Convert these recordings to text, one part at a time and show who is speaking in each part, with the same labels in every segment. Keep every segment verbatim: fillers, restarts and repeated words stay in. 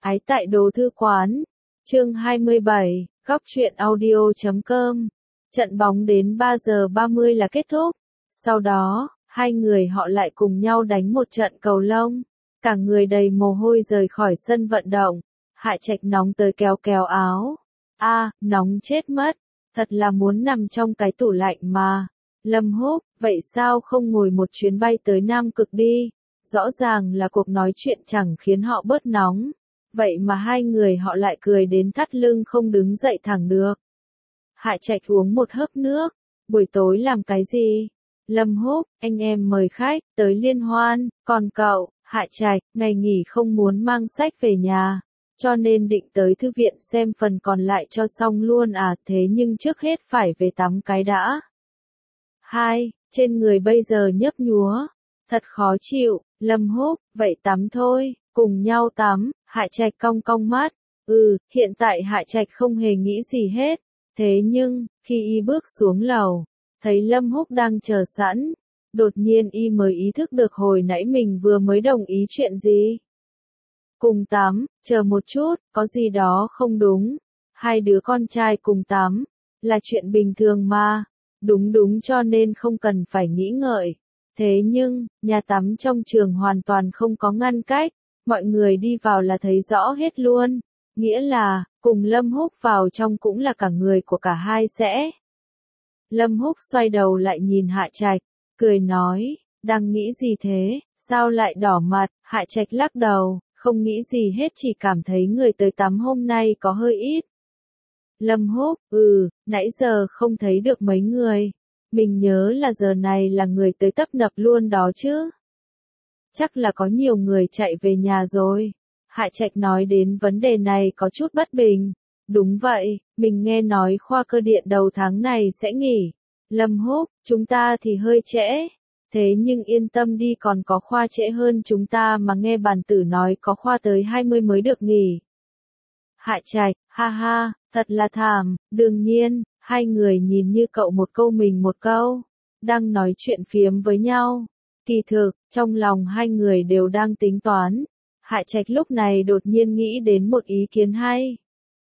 Speaker 1: Ái tại đồ thư quán. Chương hai mươi bảy, góc truyện audio chấm com. Trận bóng đến ba giờ ba mươi là kết thúc. Sau đó, hai người họ lại cùng nhau đánh một trận cầu lông. Cả người đầy mồ hôi rời khỏi sân vận động. Hạ Trạch nóng tới kéo kéo áo. A, à, nóng chết mất. Thật là muốn nằm trong cái tủ lạnh mà. Lâm Húc, vậy sao không ngồi một chuyến bay tới Nam Cực đi? Rõ ràng là cuộc nói chuyện chẳng khiến họ bớt nóng. Vậy mà hai người họ lại cười đến thắt lưng không đứng dậy thẳng được. Hạ Trạch uống một hớp nước. Buổi tối làm cái gì? Lâm Húc, anh em mời khách tới liên hoan. Còn cậu, Hạ Trạch, ngày nghỉ không muốn mang sách về nhà. Cho nên định tới thư viện xem phần còn lại cho xong luôn à, thế nhưng trước hết phải về tắm cái đã. Hai, trên người bây giờ nhấp nhúa. Thật khó chịu. Lâm Húc, vậy tắm thôi, cùng nhau tắm. Hạ Trạch cong cong mắt. Ừ, hiện tại Hạ Trạch không hề nghĩ gì hết. Thế nhưng, khi y bước xuống lầu, thấy Lâm Húc đang chờ sẵn. Đột nhiên y mới ý thức được hồi nãy mình vừa mới đồng ý chuyện gì. Cùng tắm, chờ một chút, có gì đó không đúng. Hai đứa con trai cùng tắm, là chuyện bình thường mà. Đúng đúng, cho nên không cần phải nghĩ ngợi. Thế nhưng, nhà tắm trong trường hoàn toàn không có ngăn cách. Mọi người đi vào là thấy rõ hết luôn. Nghĩa là, cùng Lâm Húc vào trong cũng là cả người của cả hai sẽ. Lâm Húc xoay đầu lại nhìn Hạ Trạch, cười nói, đang nghĩ gì thế, sao lại đỏ mặt? Hạ Trạch lắc đầu, không nghĩ gì hết, chỉ cảm thấy người tới tắm hôm nay có hơi ít. Lâm Húc, ừ, nãy giờ không thấy được mấy người. Mình nhớ là giờ này là người tới tấp nập luôn đó chứ. Chắc là có nhiều người chạy về nhà rồi. Hạ Trạch nói đến vấn đề này có chút bất bình. Đúng vậy, mình nghe nói khoa cơ điện đầu tháng này sẽ nghỉ. Lâm Húc, chúng ta thì hơi trễ. Thế nhưng yên tâm đi, còn có khoa trễ hơn chúng ta mà, nghe bản tử nói có khoa tới hai mươi mới được nghỉ. Hạ Trạch, ha ha, thật là thảm. Đương nhiên, hai người nhìn như cậu một câu mình một câu. Đang nói chuyện phiếm với nhau. Kỳ thực, trong lòng hai người đều đang tính toán. Hạ Trạch lúc này đột nhiên nghĩ đến một ý kiến hay.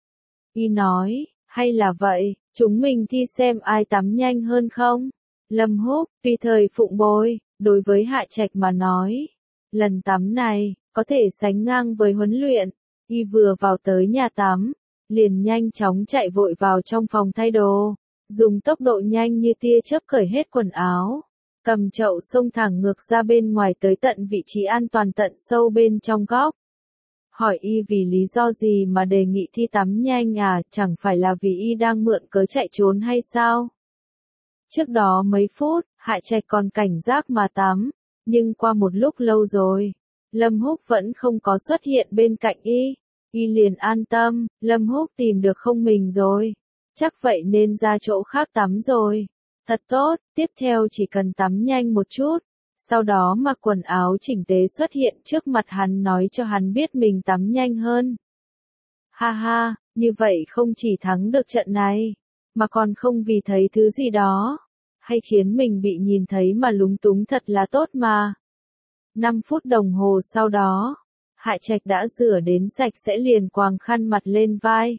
Speaker 1: Y nói, hay là vậy, chúng mình thi xem ai tắm nhanh hơn không? Lâm Húc, tùy thời phụng bồi, đối với Hạ Trạch mà nói. Lần tắm này, có thể sánh ngang với huấn luyện. Y vừa vào tới nhà tắm, liền nhanh chóng chạy vội vào trong phòng thay đồ. Dùng tốc độ nhanh như tia chớp cởi hết quần áo. Cầm chậu xông thẳng ngược ra bên ngoài tới tận vị trí an toàn tận sâu bên trong góc. Hỏi y vì lý do gì mà đề nghị thi tắm nhanh à, chẳng phải là vì y đang mượn cớ chạy trốn hay sao? Trước đó mấy phút, Hạ Trạch còn cảnh giác mà tắm, nhưng qua một lúc lâu rồi, Lâm Húc vẫn không có xuất hiện bên cạnh y. Y liền an tâm, Lâm Húc tìm được không mình rồi. Chắc vậy nên ra chỗ khác tắm rồi. Thật tốt, tiếp theo chỉ cần tắm nhanh một chút. Sau đó mặc quần áo chỉnh tề xuất hiện trước mặt hắn, nói cho hắn biết mình tắm nhanh hơn. Ha ha, như vậy không chỉ thắng được trận này, mà còn không vì thấy thứ gì đó, hay khiến mình bị nhìn thấy mà lúng túng, thật là tốt mà. năm phút đồng hồ sau đó, Hạ Trạch đã rửa đến sạch sẽ, liền quàng khăn mặt lên vai.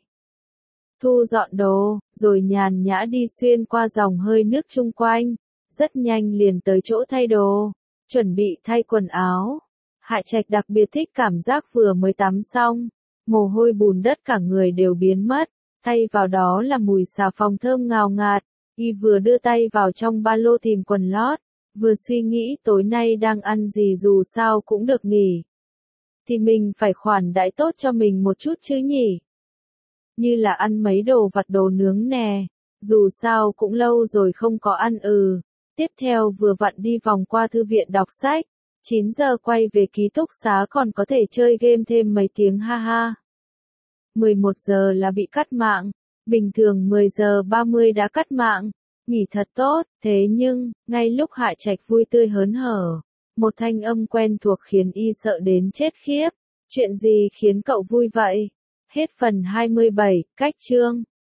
Speaker 1: Thu dọn đồ, rồi nhàn nhã đi xuyên qua dòng hơi nước chung quanh. Rất nhanh liền tới chỗ thay đồ, chuẩn bị thay quần áo. Hạ Trạch đặc biệt thích cảm giác vừa mới tắm xong, mồ hôi bùn đất cả người đều biến mất, thay vào đó là mùi xà phòng thơm ngào ngạt. Y vừa đưa tay vào trong ba lô tìm quần lót, vừa suy nghĩ tối nay đang ăn gì, dù sao cũng được nghỉ. Thì mình phải khoản đãi tốt cho mình một chút chứ nhỉ? Như là ăn mấy đồ vặt, đồ nướng nè, dù sao cũng lâu rồi không có ăn. ừ. Tiếp theo vừa vặn đi vòng qua thư viện đọc sách, chín giờ quay về ký túc xá còn có thể chơi game thêm mấy tiếng, ha ha. mười một giờ là bị cắt mạng, bình thường mười giờ ba mươi đã cắt mạng, nghỉ thật tốt. Thế nhưng, ngay lúc Hạ Trạch vui tươi hớn hở, một thanh âm quen thuộc khiến y sợ đến chết khiếp. Chuyện gì khiến cậu vui vậy? Hết phần hai mươi bảy, cách chương.